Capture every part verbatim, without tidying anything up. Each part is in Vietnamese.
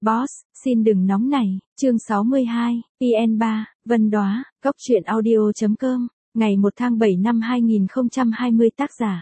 Boss, xin đừng nóng nảy, chương sáu mươi hai, pê en ba, Vân Đóa, Góc truyện audio chấm com, ngày một tháng bảy năm hai nghìn không trăm hai mươi tác giả.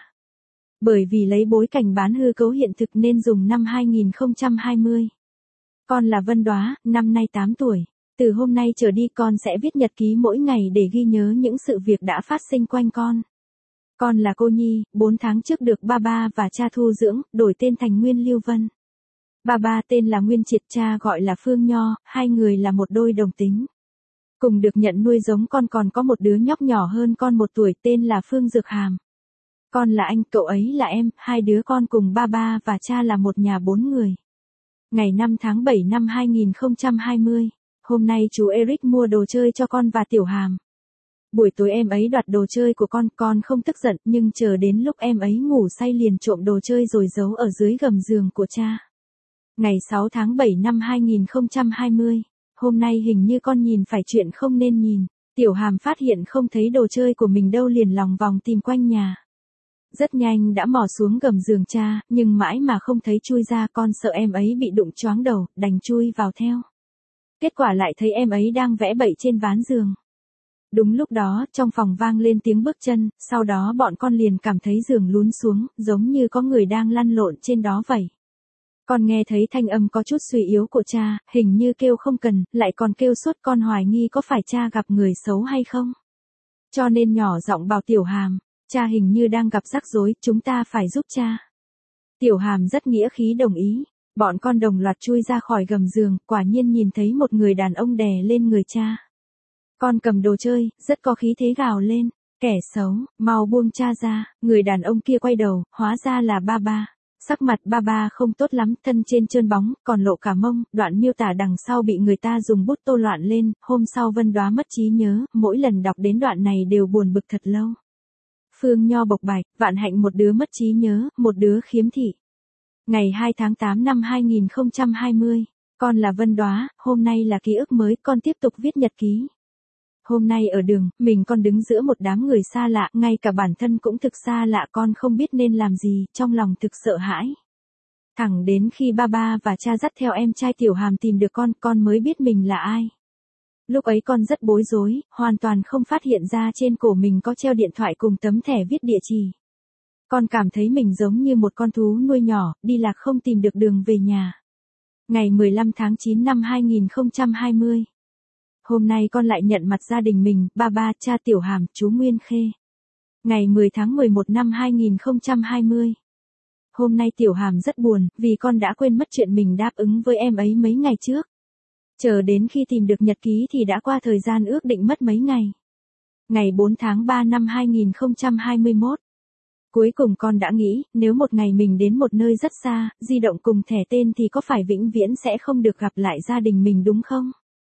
Bởi vì lấy bối cảnh bán hư cấu hiện thực nên dùng năm hai nghìn không trăm hai mươi. Con là Vân Đóa, năm nay tám tuổi. Từ hôm nay trở đi con sẽ viết nhật ký mỗi ngày để ghi nhớ những sự việc đã phát sinh quanh con. Con là cô Nhi, bốn tháng trước được ba ba và cha thu dưỡng, đổi tên thành Nguyên Lưu Vân. Ba ba tên là Nguyên Triệt, cha gọi là Phương Nho, hai người là một đôi đồng tính. Cùng được nhận nuôi giống con còn có một đứa nhóc nhỏ hơn con một tuổi tên là Phương Dược Hàm. Con là anh, cậu ấy là em, hai đứa con cùng ba ba và cha là một nhà bốn người. Ngày năm tháng bảy năm hai nghìn không trăm hai mươi, hôm nay chú Eric mua đồ chơi cho con và Tiểu Hàm. Buổi tối em ấy đoạt đồ chơi của con, con không tức giận nhưng chờ đến lúc em ấy ngủ say liền trộm đồ chơi rồi giấu ở dưới gầm giường của cha. Ngày sáu tháng bảy năm hai nghìn không trăm hai mươi, hôm nay hình như con nhìn phải chuyện không nên nhìn. Tiểu Hàm phát hiện không thấy đồ chơi của mình đâu liền lòng vòng tìm quanh nhà. Rất nhanh đã mò xuống gầm giường cha, nhưng mãi mà không thấy chui ra, con sợ em ấy bị đụng choáng đầu, đành chui vào theo. Kết quả lại thấy em ấy đang vẽ bậy trên ván giường. Đúng lúc đó, trong phòng vang lên tiếng bước chân, sau đó bọn con liền cảm thấy giường lún xuống, giống như có người đang lăn lộn trên đó vậy. Con nghe thấy thanh âm có chút suy yếu của cha, hình như kêu không cần, lại còn kêu suốt, con hoài nghi có phải cha gặp người xấu hay không. Cho nên nhỏ giọng bảo Tiểu Hàm, cha hình như đang gặp rắc rối, chúng ta phải giúp cha. Tiểu Hàm rất nghĩa khí đồng ý, bọn con đồng loạt chui ra khỏi gầm giường, quả nhiên nhìn thấy một người đàn ông đè lên người cha. Con cầm đồ chơi, rất có khí thế gào lên, kẻ xấu, mau buông cha ra, người đàn ông kia quay đầu, hóa ra là ba ba. Sắc mặt ba ba không tốt lắm, thân trên trơn bóng, còn lộ cả mông, đoạn miêu tả đằng sau bị người ta dùng bút tô loạn lên, hôm sau Vân Đóa mất trí nhớ, mỗi lần đọc đến đoạn này đều buồn bực thật lâu. Phương Nho bộc bạch, vạn hạnh một đứa mất trí nhớ, một đứa khiếm thị. Ngày hai tháng tám năm hai nghìn không trăm hai mươi, con là Vân Đóa, hôm nay là ký ức mới, con tiếp tục viết nhật ký. Hôm nay ở đường, mình con đứng giữa một đám người xa lạ, ngay cả bản thân cũng thực xa lạ, con không biết nên làm gì, trong lòng thực sợ hãi. Thẳng đến khi ba ba và cha dắt theo em trai Tiểu Hàm tìm được con, con mới biết mình là ai. Lúc ấy con rất bối rối, hoàn toàn không phát hiện ra trên cổ mình có treo điện thoại cùng tấm thẻ viết địa chỉ. Con cảm thấy mình giống như một con thú nuôi nhỏ, đi lạc không tìm được đường về nhà. Ngày mười lăm tháng chín năm hai nghìn không trăm hai mươi. Hôm nay con lại nhận mặt gia đình mình, ba ba, cha Tiểu Hàm, chú Nguyên Khê. Ngày mười tháng mười một năm hai nghìn không trăm hai mươi. Hôm nay Tiểu Hàm rất buồn, vì con đã quên mất chuyện mình đáp ứng với em ấy mấy ngày trước. Chờ đến khi tìm được nhật ký thì đã qua thời gian ước định mất mấy ngày. Ngày bốn tháng ba năm hai nghìn không trăm hai mươi mốt. Cuối cùng con đã nghĩ, nếu một ngày mình đến một nơi rất xa, di động cùng thẻ tên thì có phải vĩnh viễn sẽ không được gặp lại gia đình mình đúng không?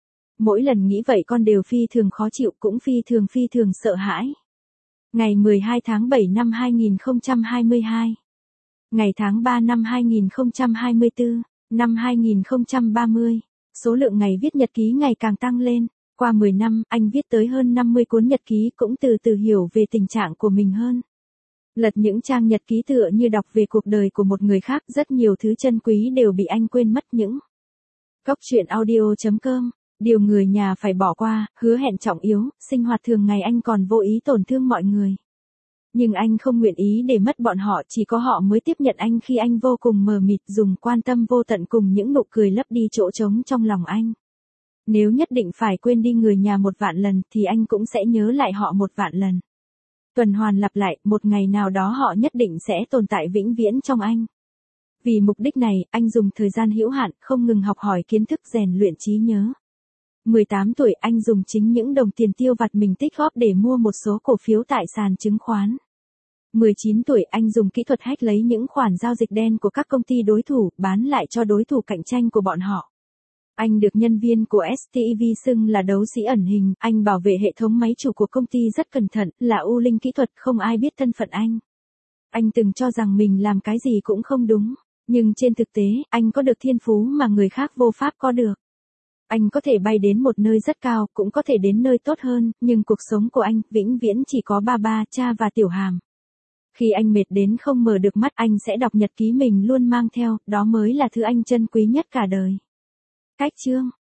Mỗi lần nghĩ vậy con đều phi thường khó chịu, cũng phi thường phi thường sợ hãi. Ngày mười hai tháng bảy năm hai nghìn không trăm hai mươi hai. Ngày tháng ba năm hai nghìn không trăm hai mươi tư, năm hai nghìn không trăm ba mươi. Số lượng ngày viết nhật ký ngày càng tăng lên. Qua mười năm, anh viết tới hơn năm mươi cuốn nhật ký, cũng từ từ hiểu về tình trạng của mình hơn. Lật những trang nhật ký tựa như đọc về cuộc đời của một người khác, rất nhiều thứ chân quý đều bị anh quên mất những. Góc truyện audio chấm com. Điều người nhà phải bỏ qua, hứa hẹn trọng yếu, sinh hoạt thường ngày anh còn vô ý tổn thương mọi người. Nhưng anh không nguyện ý để mất bọn họ, chỉ có họ mới tiếp nhận anh khi anh vô cùng mờ mịt, dùng quan tâm vô tận cùng những nụ cười lấp đi chỗ trống trong lòng anh. Nếu nhất định phải quên đi người nhà một vạn lần thì anh cũng sẽ nhớ lại họ một vạn lần. Tuần hoàn lặp lại, một ngày nào đó họ nhất định sẽ tồn tại vĩnh viễn trong anh. Vì mục đích này, anh dùng thời gian hữu hạn, không ngừng học hỏi kiến thức, rèn luyện trí nhớ. mười tám tuổi anh dùng chính những đồng tiền tiêu vặt mình tích góp để mua một số cổ phiếu tại sàn chứng khoán. mười chín tuổi anh dùng kỹ thuật hack lấy những khoản giao dịch đen của các công ty đối thủ, bán lại cho đối thủ cạnh tranh của bọn họ. Anh được nhân viên của ét tê e vê xưng là đấu sĩ ẩn hình, anh bảo vệ hệ thống máy chủ của công ty rất cẩn thận, là U Linh kỹ thuật, không ai biết thân phận anh. Anh từng cho rằng mình làm cái gì cũng không đúng, nhưng trên thực tế, anh có được thiên phú mà người khác vô pháp có được. Anh có thể bay đến một nơi rất cao, cũng có thể đến nơi tốt hơn, nhưng cuộc sống của anh, vĩnh viễn chỉ có ba ba, cha và Tiểu Hàm. Khi anh mệt đến không mở được mắt, anh sẽ đọc nhật ký mình luôn mang theo, đó mới là thứ anh trân quý nhất cả đời. Cách chương